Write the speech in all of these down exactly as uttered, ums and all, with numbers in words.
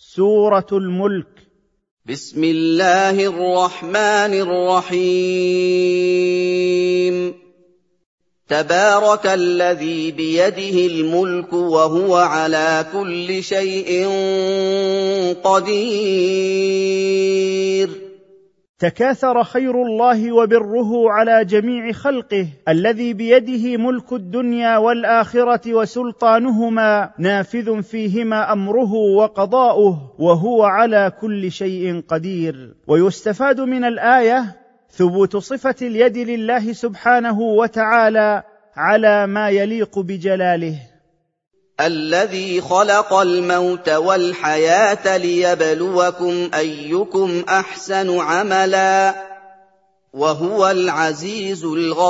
سورة الملك. بسم الله الرحمن الرحيم. تبارك الذي بيده الملك وهو على كل شيء قدير. تكاثر خير الله وبره على جميع خلقه، الذي بيده ملك الدنيا والآخرة وسلطانهما نافذ فيهما أمره وقضاؤه، وهو على كل شيء قدير. ويستفاد من الآية ثبوت صفة اليد لله سبحانه وتعالى على ما يليق بجلاله. الذي خلق الموت والحياة ليبلوكم أيكم أحسن عملا وهو العزيز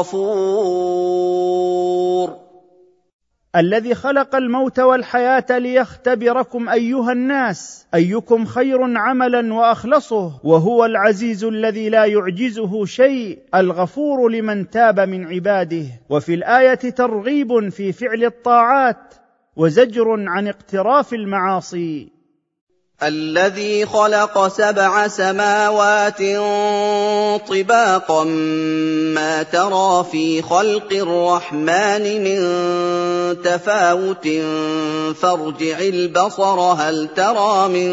الغفور. الذي خلق الموت والحياة ليختبركم أيها الناس أيكم خير عملا وأخلصه، وهو العزيز الذي لا يعجزه شيء، الغفور لمن تاب من عباده. وفي الآية ترغيب في فعل الطاعات وزجر عن اقتراف المعاصي. الذي خلق سبع سماوات طباقا ما ترى في خلق الرحمن من تفاوت فارجع البصر هل ترى من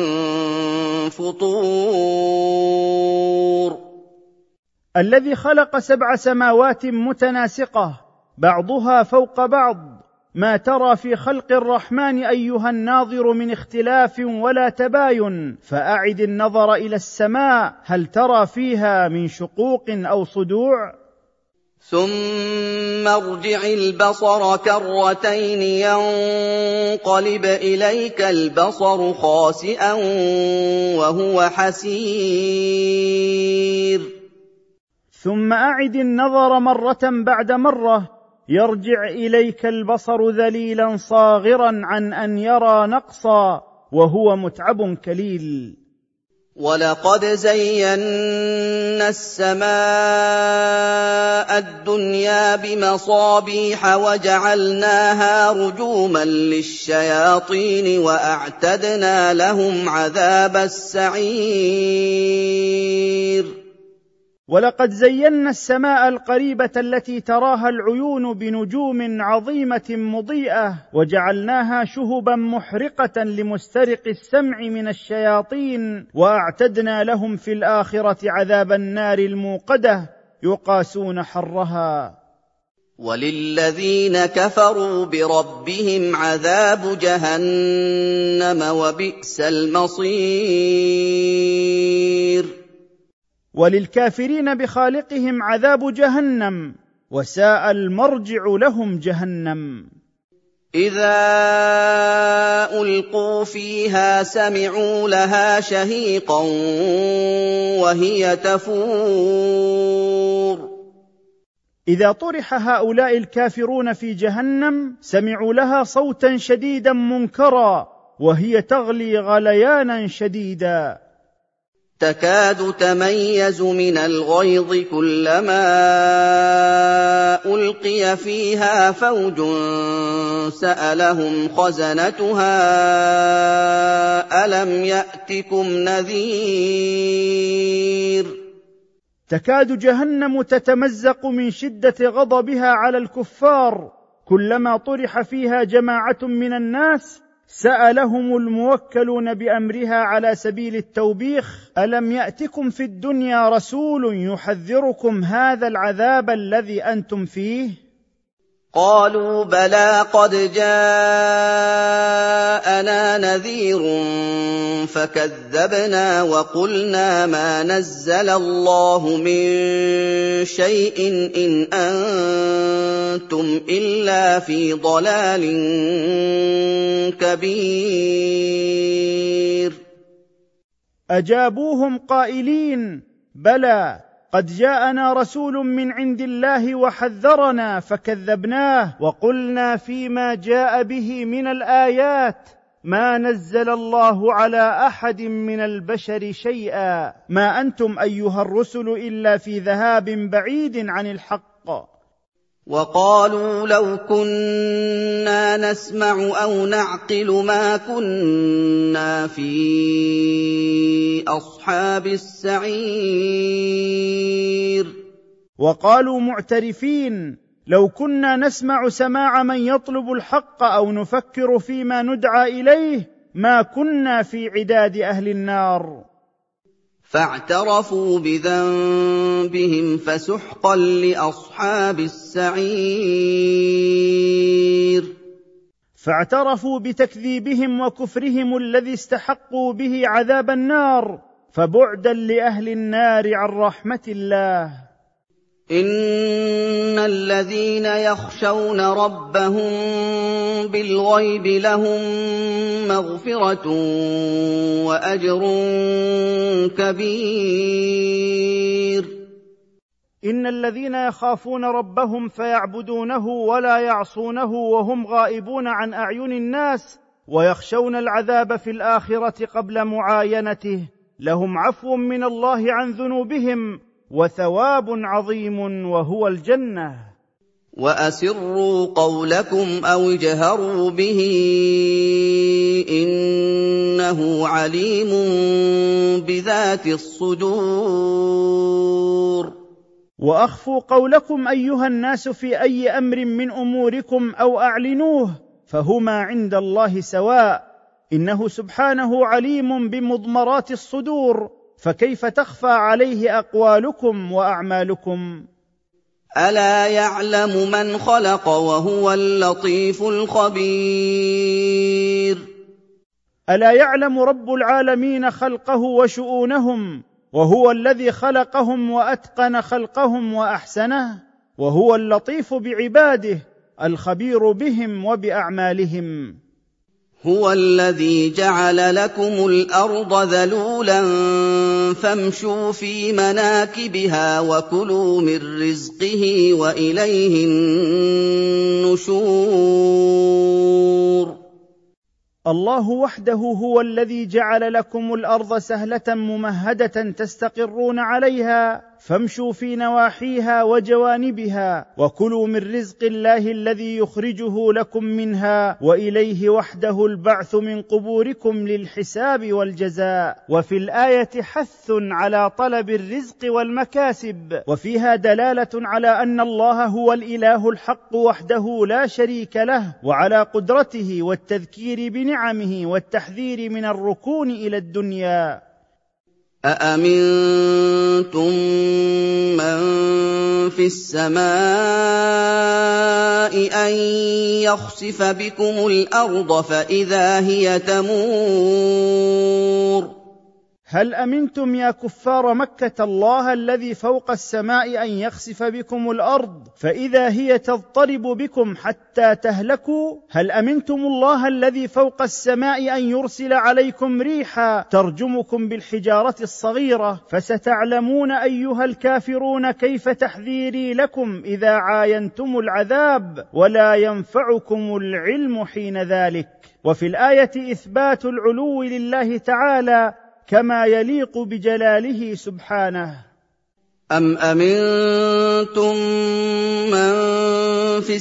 فطور. الذي خلق سبع سماوات متناسقة بعضها فوق بعض، ما ترى في خلق الرحمن أيها الناظر من اختلاف ولا تباين، فأعد النظر إلى السماء هل ترى فيها من شقوق أو صدوع. ثم ارجع البصر كرتين ينقلب إليك البصر خاسئا وهو حسير. ثم أعد النظر مرة بعد مرة يرجع إليك البصر ذليلا صاغرا عن أن يرى نقصا وهو متعب كليل. ولقد زينا السماء الدنيا بمصابيح وجعلناها رجوما للشياطين وأعتدنا لهم عذاب السعير. ولقد زينا السماء القريبة التي تراها العيون بنجوم عظيمة مضيئة، وجعلناها شهبا محرقة لمسترق السمع من الشياطين، وأعتدنا لهم في الآخرة عذاب النار الموقدة يقاسون حرها. وللذين كفروا بربهم عذاب جهنم وبئس المصير. وللكافرين بخالقهم عذاب جهنم، وساء المرجع لهم جهنم. إذا ألقوا فيها سمعوا لها شهيقا وهي تفور. إذا طرح هؤلاء الكافرون في جهنم سمعوا لها صوتا شديدا منكرا وهي تغلي غليانا شديدا. تكاد تميز من الغيظ كلما ألقي فيها فوج سألهم خزنتها ألم يأتكم نذير. تكاد جهنم تتمزق من شدة غضبها على الكفار، كلما طرح فيها جماعة من الناس سألهم الموكلون بأمرها على سبيل التوبيخ ألم يأتكم في الدنيا رسول يحذركم هذا العذاب الذي أنتم فيه؟ قالوا بلى قد جاءنا نذير فكذبنا وقلنا ما نزل الله من شيء إن أنتم إلا في ضلال كبير. أجابوهم قائلين بلى قد جاءنا رسول من عند الله وحذرنا فكذبناه وقلنا فيما جاء به من الآيات ما نزل الله على أحد من البشر شيئا، ما أنتم أيها الرسل إلا في ذهاب بعيد عن الحق. وَقَالُوا لَوْ كُنَّا نَسْمَعُ أَوْ نَعْقِلُ مَا كُنَّا فِي أَصْحَابِ السَّعِيرِ. وقالوا معترفين: لو كنا نسمع سماع من يطلب الحق أو نفكر فيما ندعى إليه ما كنا في عداد أهل النار. فاعترفوا بذنبهم فسحقا لأصحاب السعير. فاعترفوا بتكذيبهم وكفرهم الذي استحقوا به عذاب النار، فبعدا لأهل النار عن رحمة الله. إِنَّ الَّذِينَ يَخْشَوْنَ رَبَّهُم بِالْغَيْبِ لَهُم مَّغْفِرَةٌ وَأَجْرٌ كَبِيرٌ. إن الذين يخافون ربهم فيعبدونه ولا يعصونه وهم غائبون عن أعين الناس ويخشون العذاب في الآخرة قبل معاينته لهم عفو من الله عن ذنوبهم وثواب عظيم وهو الجنة. وَأَسِرُّوا قَوْلَكُمْ أَوِ اجْهَرُوا بِهِ إِنَّهُ عَلِيمٌ بِذَاتِ الصُّدُورِ. وأخفوا قولكم أيها الناس في أي أمر من أموركم أو أعلنوه فهما عند الله سواء، إنه سبحانه عليم بمضمرات الصدور، فكيف تخفى عليه أقوالكم وأعمالكم؟ ألا يعلم من خلق وهو اللطيف الخبير. ألا يعلم رب العالمين خلقه وشؤونهم، وهو الذي خلقهم وأتقن خلقهم وأحسنه، وهو اللطيف بعباده الخبير بهم وبأعمالهم. هو الذي جعل لكم الأرض ذلولا فامشوا في مناكبها وكلوا من رزقه وإليه النشور. الله وحده هو الذي جعل لكم الأرض سهلة ممهدة تستقرون عليها، فامشوا في نواحيها وجوانبها وكلوا من رزق الله الذي يخرجه لكم منها، وإليه وحده البعث من قبوركم للحساب والجزاء. وفي الآية حث على طلب الرزق والمكاسب، وفيها دلالة على أن الله هو الإله الحق وحده لا شريك له، وعلى قدرته والتذكير بنعمه والتحذير من الركون إلى الدنيا. أأمنتم من في السماء أن يخسف بكم الأرض فإذا هي تمور. هل أمنتم يا كفار مكة الله الذي فوق السماء أن يخسف بكم الأرض فإذا هي تضطرب بكم حتى تهلكوا؟ هل أمنتم الله الذي فوق السماء أن يرسل عليكم ريحا ترجمكم بالحجارة الصغيرة؟ فستعلمون أيها الكافرون كيف تحذيري لكم إذا عاينتم العذاب، ولا ينفعكم العلم حين ذلك. وفي الآية إثبات العلو لله تعالى كما يليق بجلاله سبحانه. أَمْ أَمِنتُم مَّن فِي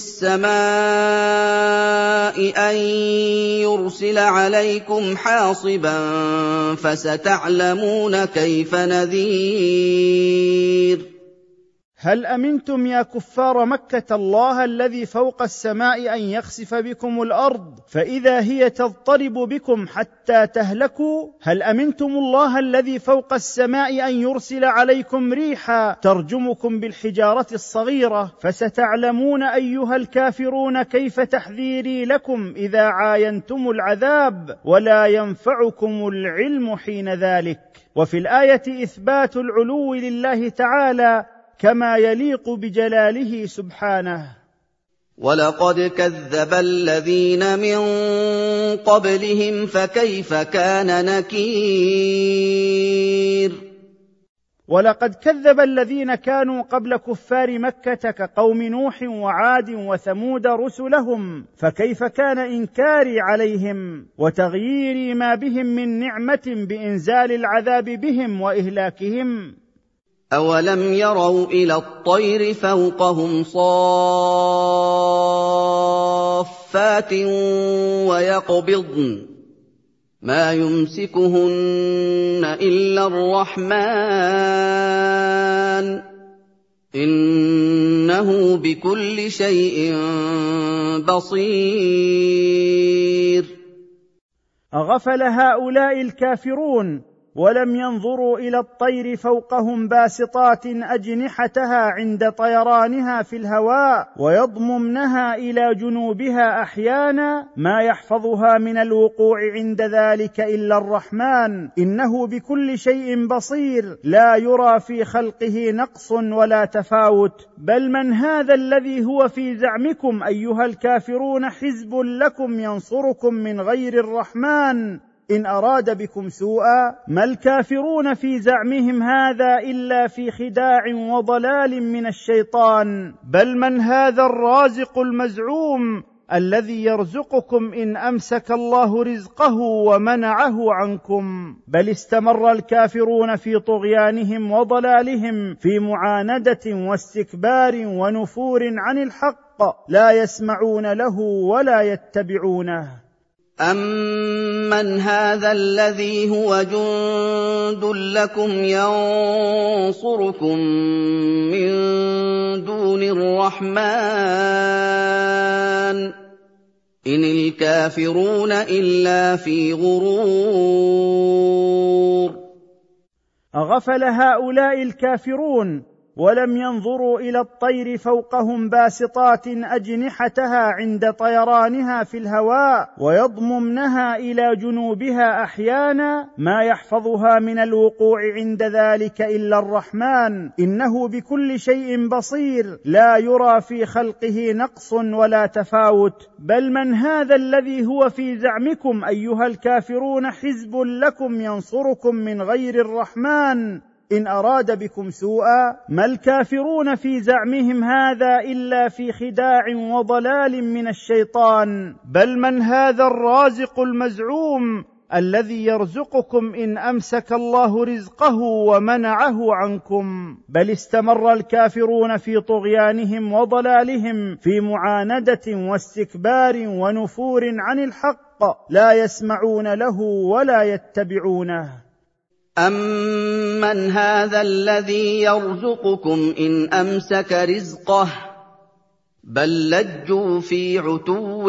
السَّمَاءِ أَن يُرْسِلَ عَلَيْكُمْ حَاصِبًا فَسَتَعْلَمُونَ كَيْفَ نَذِيرِ. هل أمنتم يا كفار مكة الله الذي فوق السماء أن يخسف بكم الأرض فإذا هي تضطرب بكم حتى تهلكوا؟ هل أمنتم الله الذي فوق السماء أن يرسل عليكم ريحا ترجمكم بالحجارة الصغيرة؟ فستعلمون أيها الكافرون كيف تحذيري لكم إذا عاينتم العذاب، ولا ينفعكم العلم حين ذلك. وفي الآية إثبات العلو لله تعالى كما يليق بجلاله سبحانه. وَلَقَدْ كَذَّبَ الَّذِينَ مِن قَبْلِهِمْ فَكَيْفَ كَانَ نَكِيرِ. ولقد كذب الذين كانوا قبل كفار مكة كقوم نوح وعاد وثمود رسلهم، فكيف كان إنكاري عليهم وتغيير ما بهم من نعمة بإنزال العذاب بهم وإهلاكهم. أَوَلَمْ يَرَوْا إِلَى الطَّيْرِ فَوْقَهُمْ صَافَّاتٍ وَيَقْبِضْنَ مَا يُمْسِكُهُنَّ إِلَّا الرَّحْمَنُ إِنَّهُ بِكُلِّ شَيْءٍ بَصِيرٌ. أغفل هؤلاء الكافرون ولم ينظروا إلى الطير فوقهم باسطات أجنحتها عند طيرانها في الهواء ويضممنها إلى جنوبها أحيانا ما يحفظها من الوقوع عند ذلك إلا الرحمن إنه بكل شيء بصير لا يرى في خلقه نقص ولا تفاوت. بل من هذا الذي هو في زعمكم أيها الكافرون حزب لكم ينصركم من غير الرحمن إن أراد بكم سوءا؟ ما الكافرون في زعمهم هذا إلا في خداع وضلال من الشيطان. بل من هذا الرازق المزعوم الذي يرزقكم إن أمسك الله رزقه ومنعه عنكم؟ بل استمر الكافرون في طغيانهم وضلالهم في معاندة واستكبار ونفور عن الحق لا يسمعون له ولا يتبعونه. أَمَّنْ هَٰذَا الَّذِي هُوَ جُندٌ لَّكُمْ يَنصُرُكُم مِّن دُونِ الرَّحْمَٰنِ إِنِ الْكَافِرُونَ إِلَّا فِي غُرُورٍ. أغفل هؤلاء الكافرون ولم ينظروا إلى الطير فوقهم باسطات أجنحتها عند طيرانها في الهواء ويضممنها إلى جنوبها أحيانا ما يحفظها من الوقوع عند ذلك إلا الرحمن إنه بكل شيء بصير لا يرى في خلقه نقص ولا تفاوت. بل من هذا الذي هو في زعمكم أيها الكافرون حزب لكم ينصركم من غير الرحمن إن أراد بكم سوءا؟ ما الكافرون في زعمهم هذا إلا في خداع وضلال من الشيطان. بل من هذا الرازق المزعوم الذي يرزقكم إن أمسك الله رزقه ومنعه عنكم؟ بل استمر الكافرون في طغيانهم وضلالهم في معاندة واستكبار ونفور عن الحق لا يسمعون له ولا يتبعونه. أَمَّنْ هَٰذَا الَّذِي يَرْزُقُكُمْ إِنْ أَمْسَكَ رِزْقَهُ بَل لَّجُّوا فِي عُتُوٍّ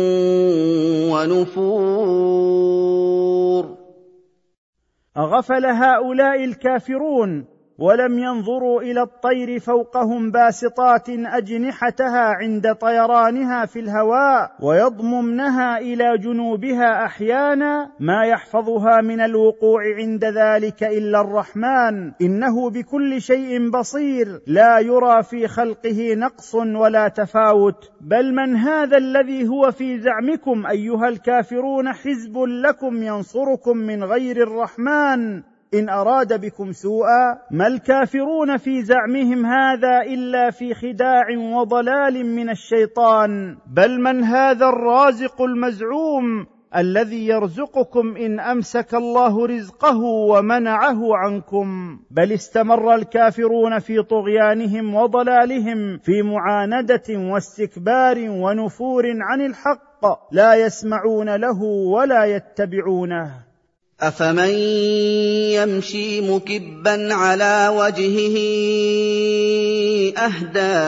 وَنُفُورٍ. أغفل هؤلاء الكافرون ولم ينظروا إلى الطير فوقهم باسطات أجنحتها عند طيرانها في الهواء ويضممنها إلى جنوبها أحيانا ما يحفظها من الوقوع عند ذلك إلا الرحمن إنه بكل شيء بصير لا يرى في خلقه نقص ولا تفاوت. بل من هذا الذي هو في زعمكم أيها الكافرون حزب لكم ينصركم من غير الرحمن إن أراد بكم سوءا؟ ما الكافرون في زعمهم هذا إلا في خداع وضلال من الشيطان. بل من هذا الرازق المزعوم الذي يرزقكم إن أمسك الله رزقه ومنعه عنكم؟ بل استمر الكافرون في طغيانهم وضلالهم في معاندة واستكبار ونفور عن الحق لا يسمعون له ولا يتبعونه. أَفَمَن يَمْشِي مُكِبًّا عَلَىٰ وَجْهِهِ أَهْدَىٰ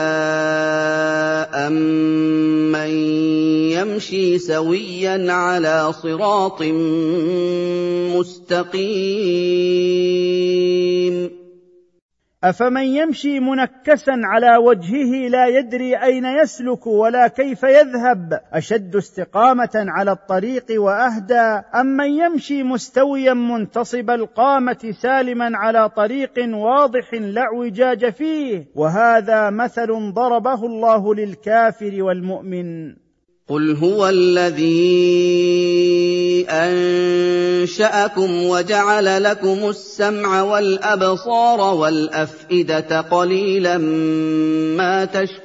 أَمَّن يَمْشِي سَوِيًّا عَلَىٰ صِرَاطٍ مُّسْتَقِيمٍ؟ أفمن يمشي منكسا على وجهه لا يدري أين يسلك ولا كيف يذهب أشد استقامة على الطريق وأهدى أمن يمشي مستويا منتصب القامة سالما على طريق واضح لا اعوجاج فيه؟ وهذا مثل ضربه الله للكافر والمؤمن. قُلْ هُوَ الَّذِي أَنشَأَكُمْ وَجَعَلَ لَكُمُ السَّمْعَ وَالْأَبْصَارَ وَالْأَفْئِدَةَ قَلِيلًا مَّا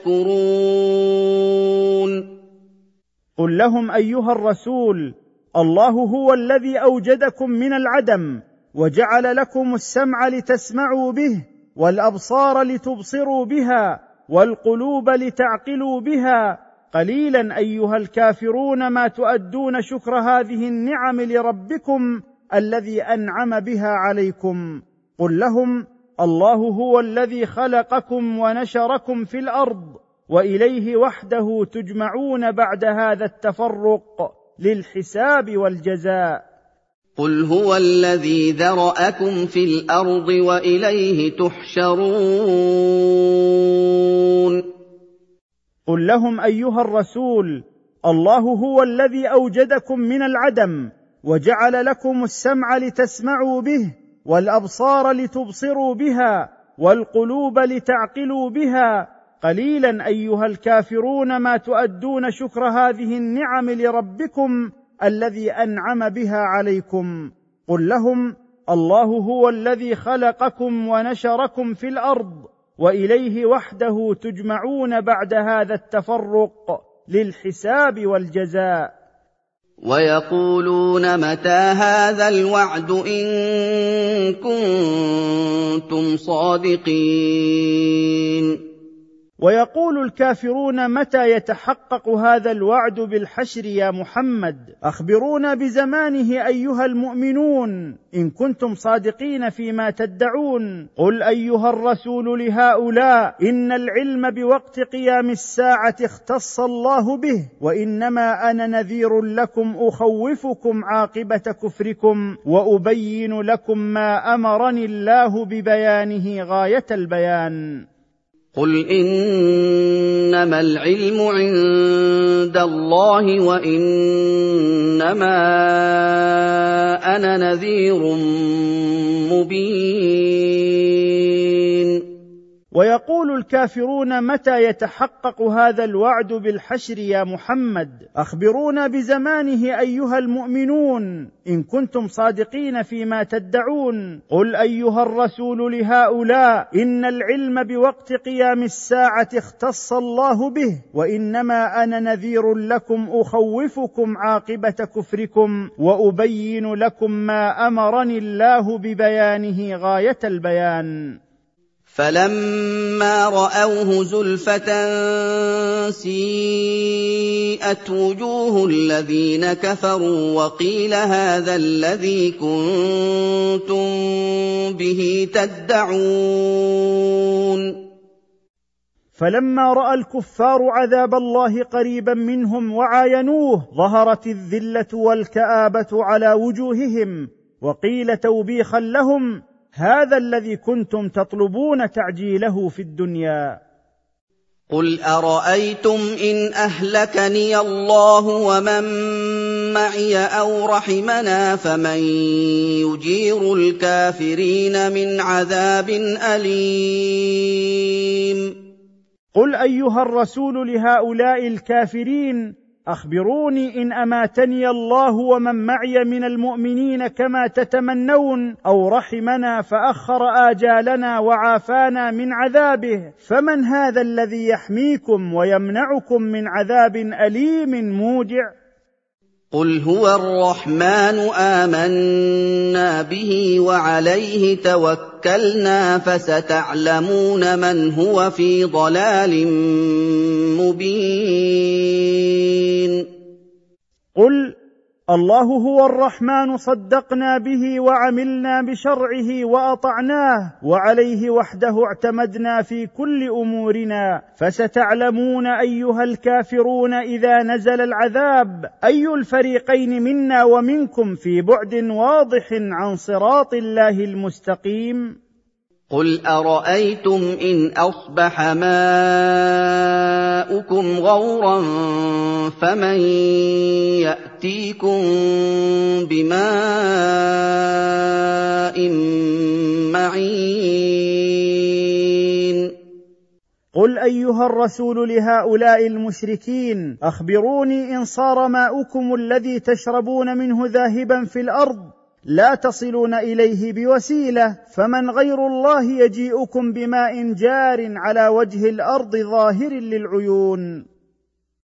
تَشْكُرُونَ. قل لهم أيها الرسول الله هو الذي أوجدكم من العدم وجعل لكم السمع لتسمعوا به والأبصار لتبصروا بها والقلوب لتعقلوا بها، قليلا أيها الكافرون ما تؤدون شكر هذه النعم لربكم الذي أنعم بها عليكم. قل لهم: الله هو الذي خلقكم ونشركم في الأرض، وإليه وحده تجمعون بعد هذا التفرق للحساب والجزاء. قل هو الذي ذرأكم في الأرض وإليه تحشرون. قل لهم أيها الرسول: الله هو الذي أوجدكم من العدم، وجعل لكم السمع لتسمعوا به، والأبصار لتبصروا بها، والقلوب لتعقلوا بها، قليلا أيها الكافرون ما تؤدون شكر هذه النعم لربكم الذي أنعم بها عليكم. قل لهم: الله هو الذي خلقكم ونشركم في الأرض، وإليه وحده تجمعون بعد هذا التفرق للحساب والجزاء. ويقولون متى هذا الوعد إن كنتم صادقين. ويقول الكافرون: متى يتحقق هذا الوعد بالحشر يا محمد؟ أخبرونا بزمانه أيها المؤمنون إن كنتم صادقين فيما تدعون. قل أيها الرسول لهؤلاء: إن العلم بوقت قيام الساعة اختص الله به، وإنما أنا نذير لكم أخوفكم عاقبة كفركم، وأبين لكم ما أمرني الله ببيانه غاية البيان. قل إنما العلم عند الله وإنما أنا نذير مبين. ويقول الكافرون: متى يتحقق هذا الوعد بالحشر يا محمد؟ أخبرونا بزمانه أيها المؤمنون إن كنتم صادقين فيما تدعون. قل أيها الرسول لهؤلاء: إن العلم بوقت قيام الساعة اختص الله به، وإنما أنا نذير لكم أخوفكم عاقبة كفركم، وأبين لكم ما أمرني الله ببيانه غاية البيان. فَلَمَّا رَأَوْهُ زُلْفَةً سِيئَتْ وُجُوهُ الَّذِينَ كَفَرُوا وَقِيلَ هَٰذَا الَّذِي كُنتُم بِهِ تَدَّعُونَ. فلما رأى الكفار عذاب الله قريبا منهم وعاينوه ظهرت الذلة والكآبة على وجوههم، وقيل توبيخا لهم: هذا الذي كنتم تطلبون تعجيله في الدنيا. قل أرأيتم إن أهلكني الله ومن معي أو رحمنا فمن يجير الكافرين من عذاب أليم. قل أيها الرسول لهؤلاء الكافرين: أخبروني إن أماتني الله ومن معي من المؤمنين كما تتمنون، أو رحمنا فأخر آجالنا وعافانا من عذابه، فمن هذا الذي يحميكم ويمنعكم من عذاب أليم موجع؟ قل هو الرحمن آمنا به وعليه توكلنا، فستعلمون من هو في ضلال مبين. قل الله هو الرحمن صدقنا به وعملنا بشرعه وأطعناه، وعليه وحده اعتمدنا في كل أمورنا، فستعلمون أيها الكافرون إذا نزل العذاب أي الفريقين منا ومنكم في بعد واضح عن صراط الله المستقيم. قل أرأيتم إن أصبح ماؤكم غورا فمن يأتيكم بماء معين. قل أيها الرسول لهؤلاء المشركين: أخبروني إن صار ماؤكم الذي تشربون منه ذاهبا في الأرض لا تصلون إليه بوسيلة، فمن غير الله يجيئكم بماء جار على وجه الأرض ظاهر للعيون.